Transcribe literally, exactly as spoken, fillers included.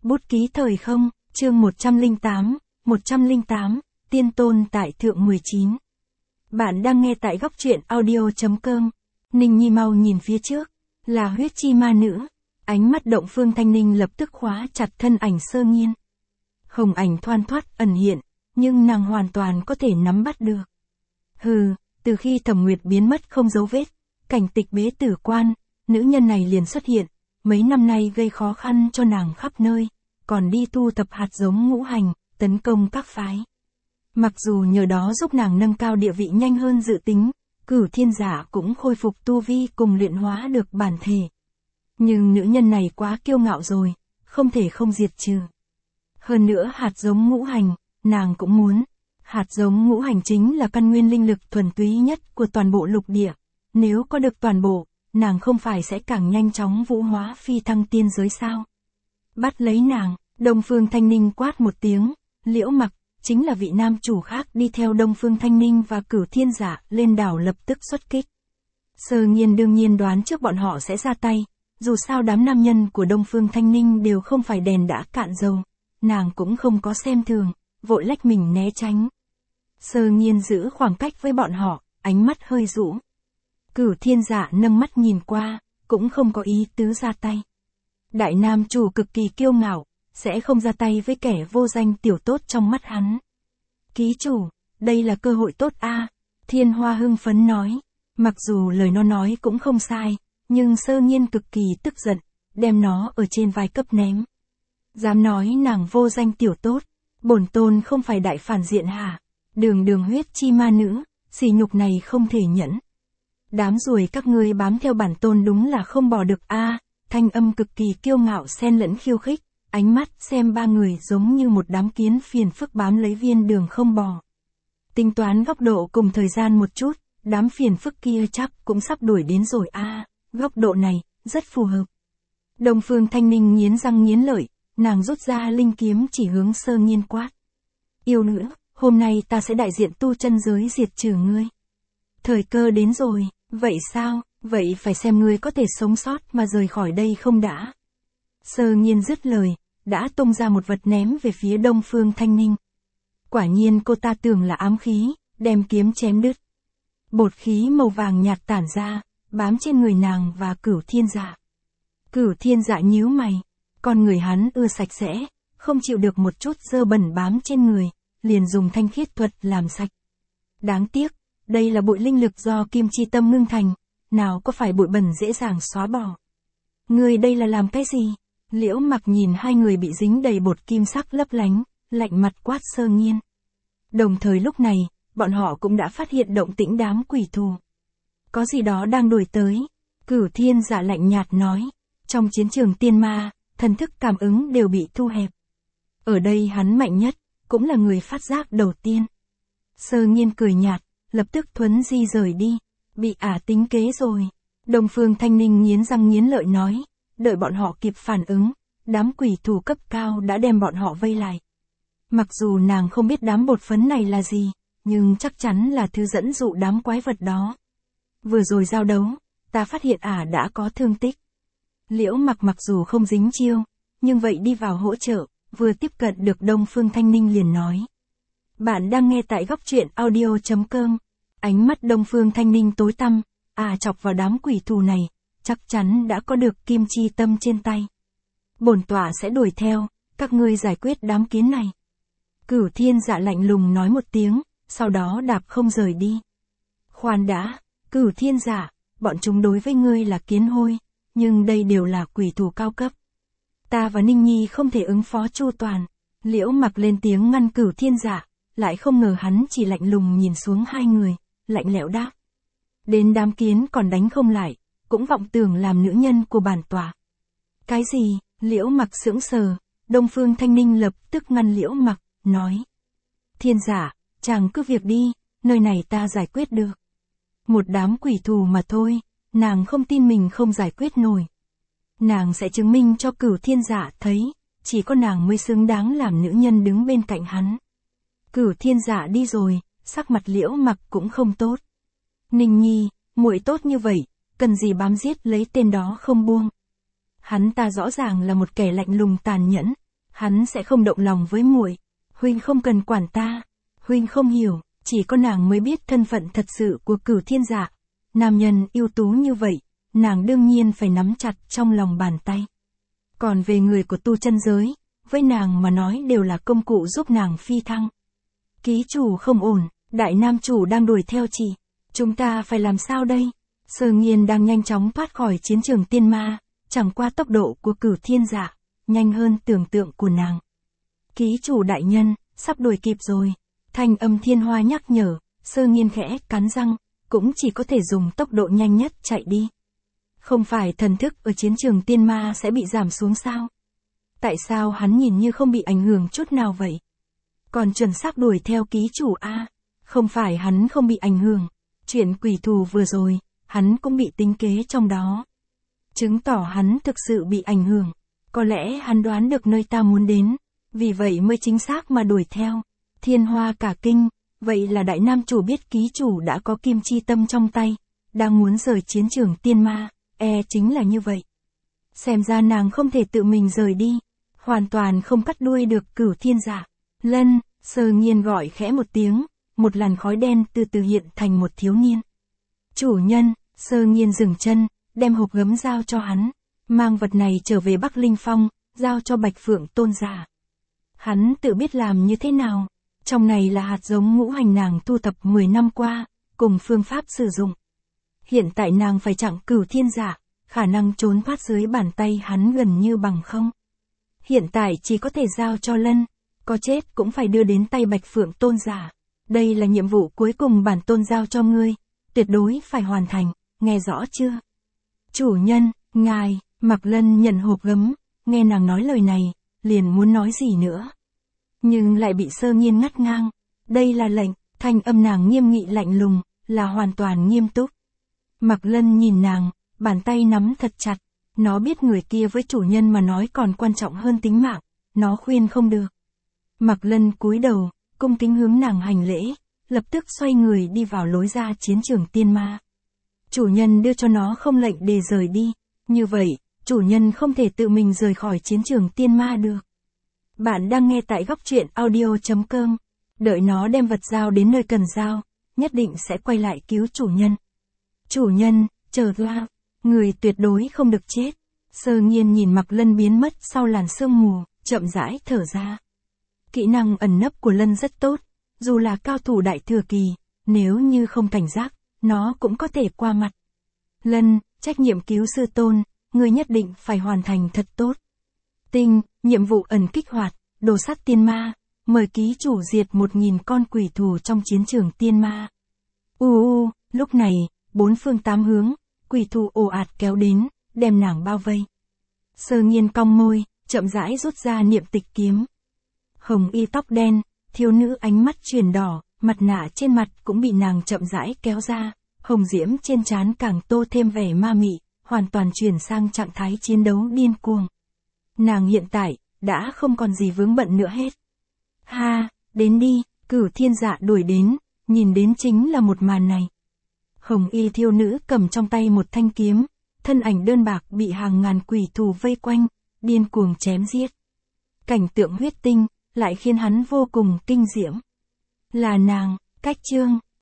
Bút ký thời không, chương một trăm lẻ tám, một trăm lẻ tám, Tiên Tôn tại Thượng mười chín. Bạn đang nghe tại góc truyện audio chấm com. Ninh Nhi mau nhìn phía trước, là huyết chi ma nữ. Ánh mắt Động Phương Thanh Ninh lập tức khóa chặt thân ảnh Sơ Nghiên. Hồng ảnh thoăn thoắt ẩn hiện, nhưng nàng hoàn toàn có thể nắm bắt được. Hừ, từ khi Thẩm Nguyệt biến mất không dấu vết, cảnh tịch bế tử quan, nữ nhân này liền xuất hiện, mấy năm nay gây khó khăn cho nàng khắp nơi, còn đi tu tập hạt giống ngũ hành, tấn công các phái. Mặc dù nhờ đó giúp nàng nâng cao địa vị nhanh hơn dự tính, Cửu Thiên Giả cũng khôi phục tu vi cùng luyện hóa được bản thể. Nhưng nữ nhân này quá kiêu ngạo rồi, không thể không diệt trừ. Hơn nữa hạt giống ngũ hành, nàng cũng muốn. Hạt giống ngũ hành chính là căn nguyên linh lực thuần túy nhất của toàn bộ lục địa. Nếu có được toàn bộ, nàng không phải sẽ càng nhanh chóng vũ hóa phi thăng tiên giới sao? Bắt lấy nàng, Đông Phương Thanh Ninh quát một tiếng, Liễu Mặc, chính là vị nam chủ khác đi theo Đông Phương Thanh Ninh và Cửu Thiên Giả lên đảo lập tức xuất kích. Sơ Nghiên đương nhiên đoán trước bọn họ sẽ ra tay, dù sao đám nam nhân của Đông Phương Thanh Ninh đều không phải đèn đã cạn dầu, nàng cũng không có xem thường, vội lách mình né tránh. Sơ Nghiên giữ khoảng cách với bọn họ, ánh mắt hơi rũ. Cửu Thiên Giả nâng mắt nhìn qua, cũng không có ý tứ ra tay. Đại nam chủ cực kỳ kiêu ngạo, sẽ không ra tay với kẻ vô danh tiểu tốt trong mắt hắn. Ký chủ, đây là cơ hội tốt a, Thiên Hoa hưng phấn nói. Mặc dù lời nó nói cũng không sai, nhưng Sơ Nghiên cực kỳ tức giận, đem nó ở trên vai cấp ném. Dám nói nàng vô danh tiểu tốt, bổn tôn không phải đại phản diện hả? Đường đường huyết chi ma nữ, sỉ nhục này không thể nhẫn. Đám ruồi các ngươi bám theo bản tôn đúng là không bỏ được a, thanh âm cực kỳ kiêu ngạo xen lẫn khiêu khích, ánh mắt xem ba người giống như một đám kiến phiền phức bám lấy viên đường không bò. Tính toán góc độ cùng thời gian một chút, đám phiền phức kia chắc cũng sắp đuổi đến rồi a, góc độ này, rất phù hợp. Đông Phương Thanh Ninh nghiến răng nghiến lợi, nàng rút ra linh kiếm chỉ hướng Sơ Nghiên quát. Yêu nữ, hôm nay ta sẽ đại diện tu chân giới diệt trừ ngươi. Thời cơ đến rồi, vậy sao, vậy phải xem ngươi có thể sống sót mà rời khỏi đây không đã. Sơ Nghiên dứt lời, đã tung ra một vật ném về phía Đông Phương Thanh Ninh. Quả nhiên cô ta tưởng là ám khí, đem kiếm chém đứt. Bột khí màu vàng nhạt tản ra, bám trên người nàng và Cửu Thiên Giả. Cửu Thiên Giả nhíu mày, con người hắn ưa sạch sẽ, không chịu được một chút dơ bẩn bám trên người, liền dùng thanh khiết thuật làm sạch. Đáng tiếc, đây là bụi linh lực do kim chi tâm ngưng thành, nào có phải bụi bẩn dễ dàng xóa bỏ. Người đây là làm cái gì? Liễu Mặc nhìn hai người bị dính đầy bột kim sắc lấp lánh, lạnh mặt quát Sơ Nghiên. Đồng thời lúc này, bọn họ cũng đã phát hiện động tĩnh đám quỷ thù. Có gì đó đang đuổi tới. Cửu Thiên Giả lạnh nhạt nói, trong chiến trường tiên ma, thần thức cảm ứng đều bị thu hẹp. Ở đây hắn mạnh nhất, cũng là người phát giác đầu tiên. Sơ Nghiên cười nhạt, lập tức thuấn di rời đi, bị ả tính kế rồi. Đông Phương Thanh Ninh nghiến răng nghiến lợi nói, đợi bọn họ kịp phản ứng, đám quỷ thù cấp cao đã đem bọn họ vây lại. Mặc dù nàng không biết đám bột phấn này là gì, nhưng chắc chắn là thứ dẫn dụ đám quái vật đó. Vừa rồi giao đấu, ta phát hiện ả đã có thương tích. Liễu Mặc mặc dù không dính chiêu, nhưng vậy đi vào hỗ trợ, vừa tiếp cận được Đông Phương Thanh Ninh liền nói. Bạn đang nghe tại góc truyện audio chấm com. Ánh mắt Đông Phương Thanh Ninh tối tăm, à chọc vào đám quỷ thù này, chắc chắn đã có được kim chi tâm trên tay. Bổn tọa sẽ đuổi theo, các ngươi giải quyết đám kiến này. Cửu Thiên Giả lạnh lùng nói một tiếng, sau đó đạp không rời đi. Khoan đã, Cửu Thiên Giả, bọn chúng đối với ngươi là kiến hôi, nhưng đây đều là quỷ thù cao cấp. Ta và Ninh Nhi không thể ứng phó chu toàn. Liễu Mặc lên tiếng ngăn Cửu Thiên Giả, lại không ngờ hắn chỉ lạnh lùng nhìn xuống hai người, lạnh lẽo đáp. Đến đám kiến còn đánh không lại, cũng vọng tưởng làm nữ nhân của bản tọa. Cái gì? Liễu Mặc sững sờ, Đông Phương Thanh Ninh lập tức ngăn Liễu Mặc, nói. Thiên Giả, chàng cứ việc đi, nơi này ta giải quyết được. Một đám quỷ thù mà thôi, nàng không tin mình không giải quyết nổi. Nàng sẽ chứng minh cho Cửu Thiên Giả thấy, chỉ có nàng mới xứng đáng làm nữ nhân đứng bên cạnh hắn. Cửu Thiên Giả đi rồi, sắc mặt Liễu Mặc cũng không tốt. Ninh Nhi, muội tốt như vậy, cần gì bám giết lấy tên đó không buông. Hắn ta rõ ràng là một kẻ lạnh lùng tàn nhẫn, Hắn sẽ không động lòng với muội. Huynh không cần quản ta. Huynh không hiểu, chỉ có nàng mới biết thân phận thật sự của Cửu Thiên Dạ. Nam nhân ưu tú như vậy, nàng đương nhiên phải nắm chặt trong lòng bàn tay. Còn về người của tu chân giới, với nàng mà nói đều là công cụ giúp nàng phi thăng. Ký chủ không ổn, đại nam chủ đang đuổi theo chị. Chúng ta phải làm sao đây? Sơ Nghiên đang nhanh chóng thoát khỏi chiến trường tiên ma, chẳng qua tốc độ của Cửu Thiên Dạ, nhanh hơn tưởng tượng của nàng. Ký chủ đại nhân, sắp đuổi kịp rồi. Thanh âm Thiên Hoa nhắc nhở, Sơ Nghiên khẽ cắn răng, cũng chỉ có thể dùng tốc độ nhanh nhất chạy đi. Không phải thần thức ở chiến trường tiên ma sẽ bị giảm xuống sao? Tại sao hắn nhìn như không bị ảnh hưởng chút nào vậy? Còn chuẩn xác đuổi theo ký chủ a, không phải hắn không bị ảnh hưởng, chuyện quỷ thù vừa rồi, hắn cũng bị tính kế trong đó. Chứng tỏ hắn thực sự bị ảnh hưởng, có lẽ hắn đoán được nơi ta muốn đến, vì vậy mới chính xác mà đuổi theo. Thiên Hoa cả kinh, vậy là đại nam chủ biết ký chủ đã có kim chi tâm trong tay, đang muốn rời chiến trường tiên ma, e chính là như vậy. Xem ra nàng không thể tự mình rời đi, hoàn toàn không cắt đuôi được Cửu Thiên Dạ. Lân, Sơ Nghiên gọi khẽ một tiếng, một làn khói đen từ từ hiện thành một thiếu niên. Chủ nhân, Sơ Nghiên dừng chân, đem hộp gấm giao cho hắn, mang vật này trở về Bắc Linh Phong, giao cho Bạch Phượng Tôn giả. Hắn tự biết làm như thế nào, trong này là hạt giống ngũ hành nàng thu thập mười năm qua, cùng phương pháp sử dụng. Hiện tại nàng phải chặn Cửu Thiên Dạ, khả năng trốn thoát dưới bàn tay hắn gần như bằng không. Hiện tại chỉ có thể giao cho Lân, có chết cũng phải đưa đến tay Bạch Phượng Tôn giả. Đây là nhiệm vụ cuối cùng bản tôn giao cho ngươi, tuyệt đối phải hoàn thành, nghe rõ chưa? Chủ nhân, ngài, Mạc Lân nhận hộp gấm, nghe nàng nói lời này, liền muốn nói gì nữa. Nhưng lại bị Sơ Nghiên ngắt ngang, đây là lệnh, thanh âm nàng nghiêm nghị lạnh lùng, là hoàn toàn nghiêm túc. Mạc Lân nhìn nàng, bàn tay nắm thật chặt, nó biết người kia với chủ nhân mà nói còn quan trọng hơn tính mạng, nó khuyên không được. Mạc Lân cúi đầu, cung kính hướng nàng hành lễ, lập tức xoay người đi vào lối ra chiến trường tiên ma. Chủ nhân đưa cho nó không lệnh để rời đi, như vậy, chủ nhân không thể tự mình rời khỏi chiến trường tiên ma được. Bạn đang nghe tại góc truyện audio chấm com, đợi nó đem vật giao đến nơi cần giao, nhất định sẽ quay lại cứu chủ nhân. Chủ nhân, chờ ra, người tuyệt đối không được chết. Sơ Nghiên nhìn Mạc Lân biến mất sau làn sương mù, chậm rãi thở ra. Kỹ năng ẩn nấp của Lân rất tốt, dù là cao thủ đại thừa kỳ, nếu như không cảnh giác, nó cũng có thể qua mặt. Lân, trách nhiệm cứu sư tôn, ngươi nhất định phải hoàn thành thật tốt. Tinh, nhiệm vụ ẩn kích hoạt, đồ sát tiên ma, mời ký chủ diệt một nghìn con quỷ thù trong chiến trường tiên ma. U u, lúc này, bốn phương tám hướng, quỷ thù ồ ạt kéo đến, đem nàng bao vây. Sơ Nghiên cong môi, chậm rãi rút ra niệm tịch kiếm. Hồng y tóc đen, thiếu nữ ánh mắt chuyển đỏ, mặt nạ trên mặt cũng bị nàng chậm rãi kéo ra, hồng diễm trên trán càng tô thêm vẻ ma mị, hoàn toàn chuyển sang trạng thái chiến đấu điên cuồng. Nàng hiện tại, đã không còn gì vướng bận nữa hết. Ha, đến đi, Cửu Thiên Dạ đuổi đến, nhìn đến chính là một màn này. Hồng y thiếu nữ cầm trong tay một thanh kiếm, thân ảnh đơn bạc bị hàng ngàn quỷ thù vây quanh, điên cuồng chém giết. Cảnh tượng huyết tinh, lại khiến hắn vô cùng kinh diễm. Là nàng, cách chương,